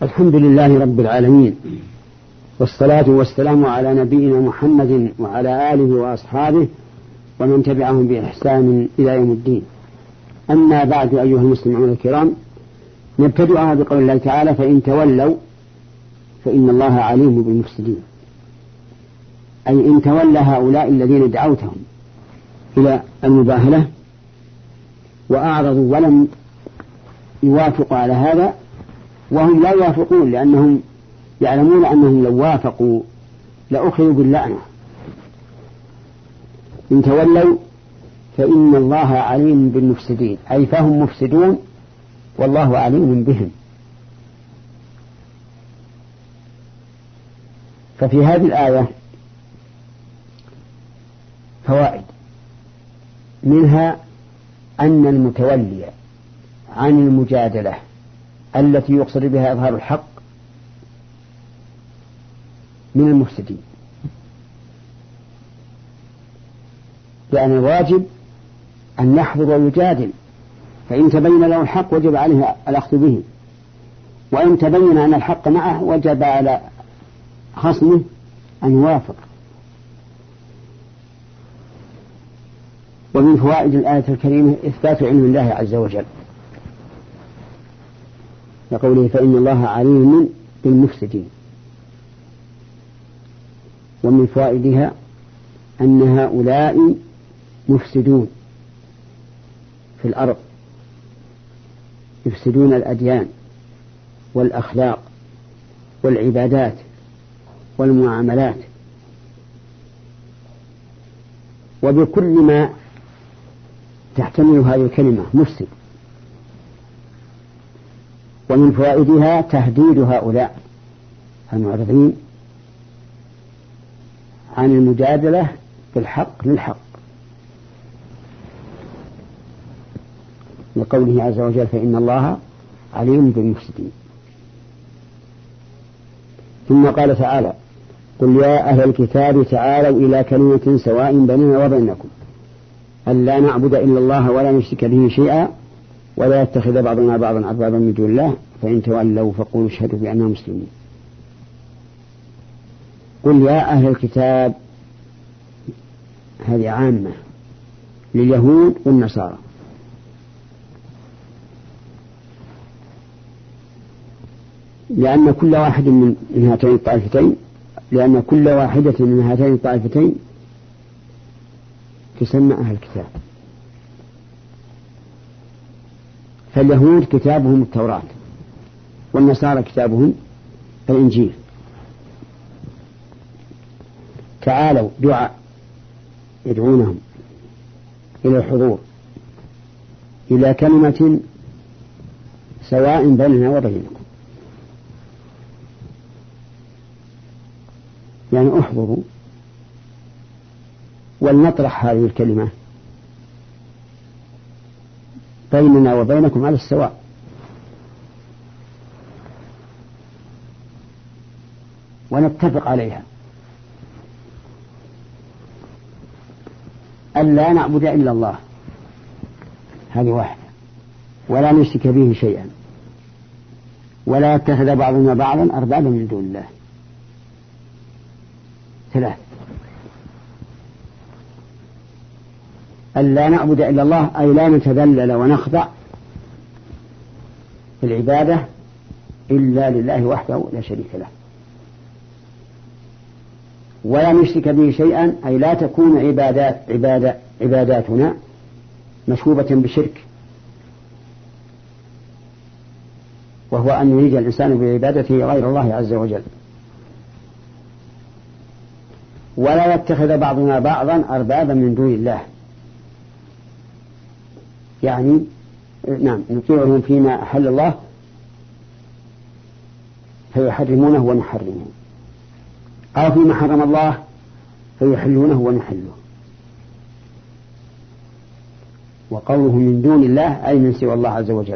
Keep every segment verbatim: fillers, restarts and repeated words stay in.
الحمد لله رب العالمين، والصلاة والسلام على نبينا محمد وعلى آله وأصحابه ومن تبعهم بإحسان إلى يوم الدين. أما بعد، أيها المسلمون الكرام، نبتدئها بقول الله تعالى: فإن تولوا فإن الله عليم بالمفسدين. أي إن تولى هؤلاء الذين دعوتهم إلى المباهلة وأعرضوا ولم يوافقوا على هذا، وهم لا يوافقون لأنهم يعلمون أنهم لو وافقوا لأخذوا باللعنة. إن تولوا فإن الله عليم بالمفسدين، أي فهم مفسدون والله عليم بهم. ففي هذه الآية فوائد، منها أن المتولي عن المجادلة التي يقصد بها إظهار الحق من المفسدين، لأن الواجب أن يحفظ ويجادل، فإن تبين له الحق وجب عليه الأخذ به، وإن تبين أن الحق معه وجب على خصمه أن يوافق. ومن فوائد الآية الكريمة إثبات علم الله عز وجل، لقوله: فإن الله عليم بالمفسدين. ومن فوائدها أن هؤلاء مفسدون في الأرض، يفسدون الأديان والأخلاق والعبادات والمعاملات، وبكل ما تحتمل هذه الكلمة مفسد. ومن فوائدها تهديد هؤلاء المعرضين عن المجادلة بالحق للحق، لقوله عز وجل: فإن الله عليم بالمفسدين. ثم قال تعالى: قل يا أهل الكتاب تعالوا إلى كلمة سواء بيننا وبينكم ألا نعبد إلا الله ولا نشرك به شيئا ولا يتخذ بعضنا بعضا أربابا من دون الله فإن تولوا فقولوا اشهدوا بأننا مسلمون. قل يا أهل الكتاب، هذه عامة لليهود والنصارى، لأن كل واحد من هاتين الطائفتين لأن كل واحدة من هاتين الطائفتين تسمى أهل الكتاب. فاليهود كتابهم التوراة، والنصارى كتابهم الإنجيل. تعالوا دعاء يدعونهم إلى الحضور إلى كلمة سواء بيننا وبينكم، يعني احضروا ولنطرح هذه الكلمة بيننا وبينكم على السواء. ونتفق عليها ألا نعبد إلا الله، هذه واحدة، ولا نشرك به شيئا ولا يتخذ بعضنا بعضا أربابا من دون الله، ثلاث. ألا نعبد إلا الله أي لا نتذلل ونخضع في العبادة إلا لله وحده لا شريك له، ولا نشرك به شيئا أي لا تكون عبادات عبادة عباداتنا مشوبة بشرك، وهو أن يريد الإنسان بعبادته غير الله عز وجل. ولا يتخذ بعضنا بعضا أربابا من دون الله، يعني نعم نطيعهم فيما أحل الله فيحرمونه ونحرمه، أو فيما حرم الله فيحلونه ونحله. وقوله من دون الله أي من سوى الله عز وجل.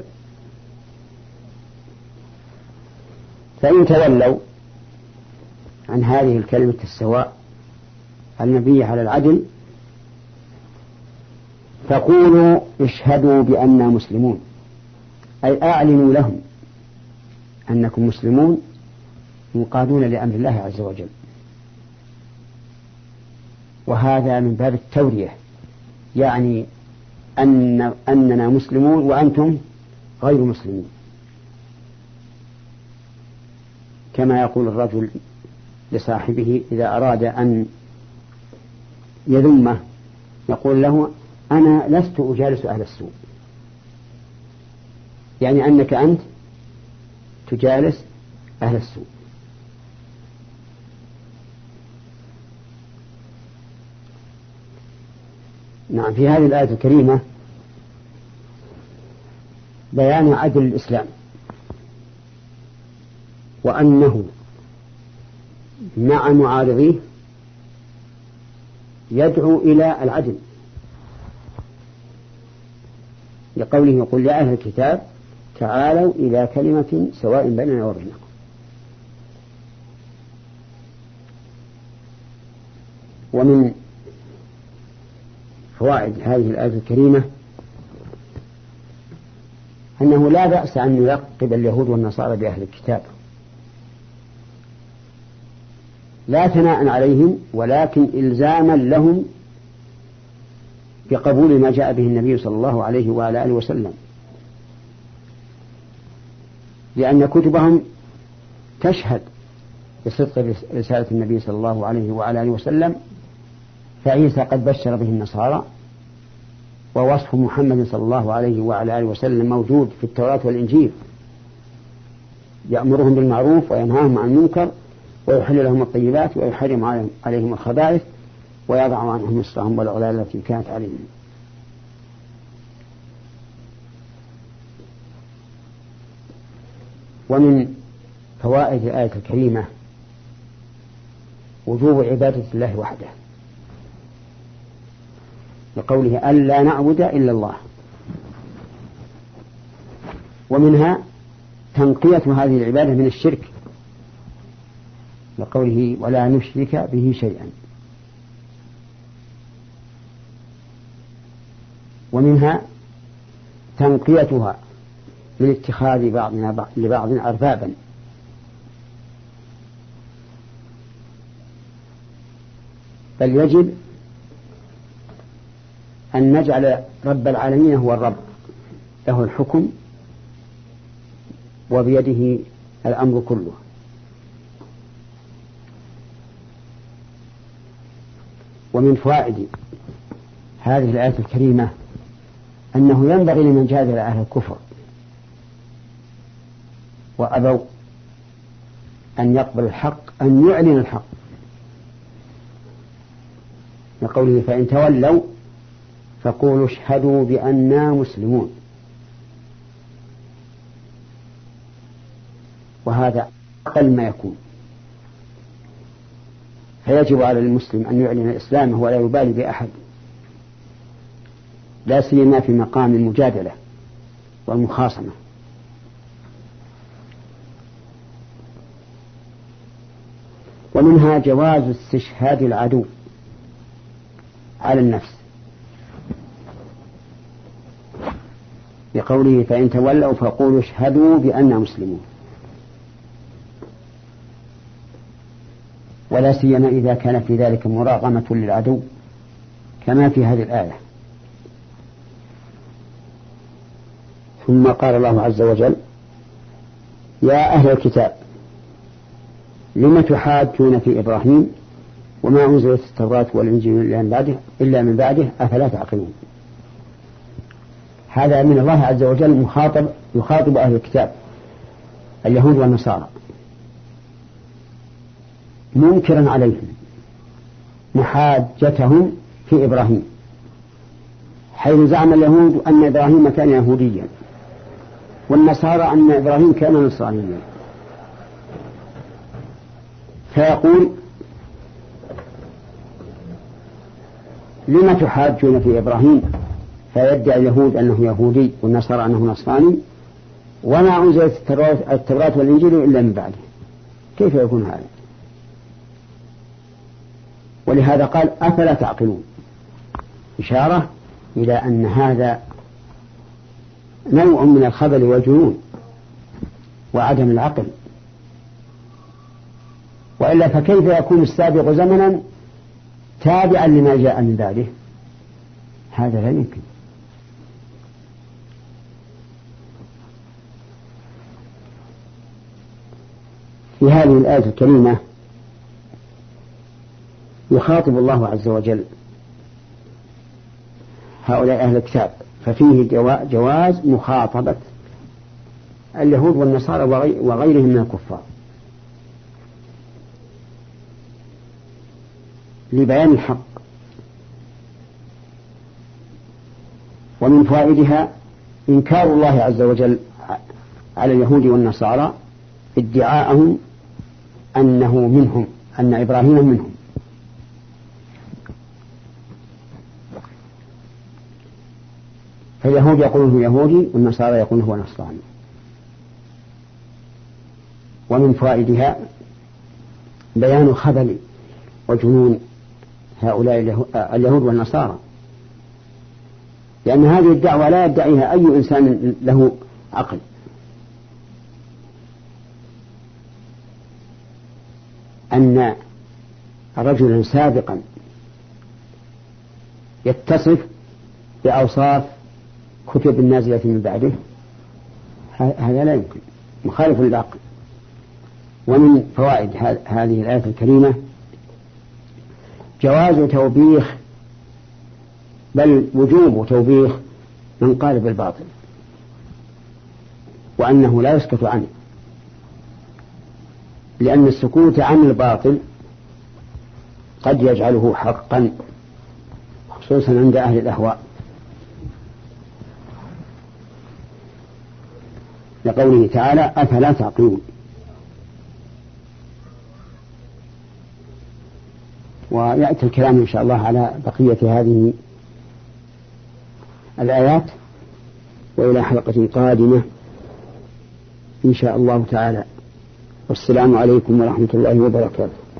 فإن تولوا عن هذه الكلمة السواء المبنية على العدل فقولوا اشهدوا بأننا مسلمون، أي أعلنوا لهم أنكم مسلمون منقادون لأمر الله عز وجل، وهذا من باب التورية، يعني أن أننا مسلمون وأنتم غير مسلمين، كما يقول الرجل لصاحبه إذا أراد أن يذمه يقول له: أنا لست أجالس أهل السوء، يعني أنك أنت تجالس أهل السوء. نعم، في هذه الآية الكريمة بيان عدل الإسلام، وأنه مع معارضيه يدعو إلى العدل، لقوله: يقول يا أهل الكتاب تعالوا إلى كلمة سواء بيننا وبينكم. ومن فوائد هذه الآية الكريمة أنه لا بأس أن يلقب اليهود والنصارى بأهل الكتاب، لا ثناء عليهم ولكن إلزاما لهم بقبول ما جاء به النبي صلى الله عليه وعلى آله وسلم، لأن كتبهم تشهد بصدق رسالة النبي صلى الله عليه وعلى آله وسلم، فعيسى قد بشر به النصارى، ووصف محمد صلى الله عليه وعلى آله وسلم موجود في التوراة والإنجيل، يأمرهم بالمعروف وينهاهم عن المنكر ويحل لهم الطيبات ويحرم عليهم الخبائث ويضع عنهم إصرهم والأغلال التي كانت عليهم. ومن فوائد الآية الكريمة وجوب عبادة الله وحده، لقوله: ألا نعبد إلا الله. ومنها تنقية هذه العبادة من الشرك، لقوله: ولا نشرك به شيئا. ومنها تنقيتها من اتخاذ بعضنا لبعض أربابا، بل يجب أن نجعل رب العالمين هو الرب، له الحكم وبيده الأمر كله. ومن فوائد هذه الآية الكريمة أنه ينبغي لمن جادل أهل الكفر وأبوا أن يقبل الحق أن يعلن الحق، لقوله: فإن تولوا فقولوا اشهدوا بأننا مسلمون. وهذا أقل ما يكون، فيجب على المسلم أن يعلن إسلامه ولا يبالي بأحد، لا سيما في مقام المجادلة والمخاصمة. ومنها جواز استشهاد العدو على النفس، بقوله: فإن تولوا فقولوا اشهدوا بأننا مسلمون، ولا سيما إذا كان في ذلك مراغمة للعدو كما في هذه الآية. ثم قال الله عز وجل: يا أهل الكتاب لم تحاجون في إبراهيم وما أنزلت التوراة والإنجيل إلا من بعده إلا من بعده أفلا تعقلون. هذا من الله عز وجل مخاطب يخاطب أهل الكتاب اليهود والنصارى، منكرا عليهم محاجتهم في إبراهيم، حيث زعم اليهود أن إبراهيم كان يهوديا والنصارى أن إبراهيم كان نصرانيا. فيقول: لما تحاجون في إبراهيم؟ فيدعي اليهود أنه يهودي والنصارى أنه نصراني، وما أنزلت التوراة والإنجيل إلا من بعده. كيف يكون هذا؟ ولهذا قال: أفلا تعقلون، إشارة إلى أن هذا نوع من الخبل والجنون، وعدم العقل، وإلا فكيف يكون السابق زمنا تابعا لما جاء من بعده؟ هذا لا يمكن. في هذه الآية الكريمة يخاطب الله عز وجل هؤلاء أهل الكتاب، ففيه جواز مخاطبة اليهود والنصارى وغيرهم من الكفار لبيان الحق. ومن فوائدها إنكار الله عز وجل على اليهود والنصارى ادعاءهم أنه منهم، أن إبراهيم منهم. فاليهود يقولون هو يهودي والنصارى يقولون هو نصراني. ومن فوائدها بيان خبل وجنون هؤلاء اليهود والنصارى، لأن هذه الدعوة لا يدعيها أي إنسان له عقل. أن رجلا سابقا يتصف بأوصاف كتب النازلة من بعده، هذا لا يمكن، مخالف للعقل. ومن فوائد هذه الآية الكريمة جواز توبيخ، بل وجوب توبيخ من قال بالباطل، وأنه لا يسكت عنه، لأن السكوت عن الباطل قد يجعله حقا، خصوصا عند أهل الأهواء، لقوله تعالى أفلا تعقلون. ويأتي الكلام إن شاء الله على بقية هذه الآيات وإلى حلقة قادمة إن شاء الله تعالى. والسلام عليكم ورحمة الله وبركاته.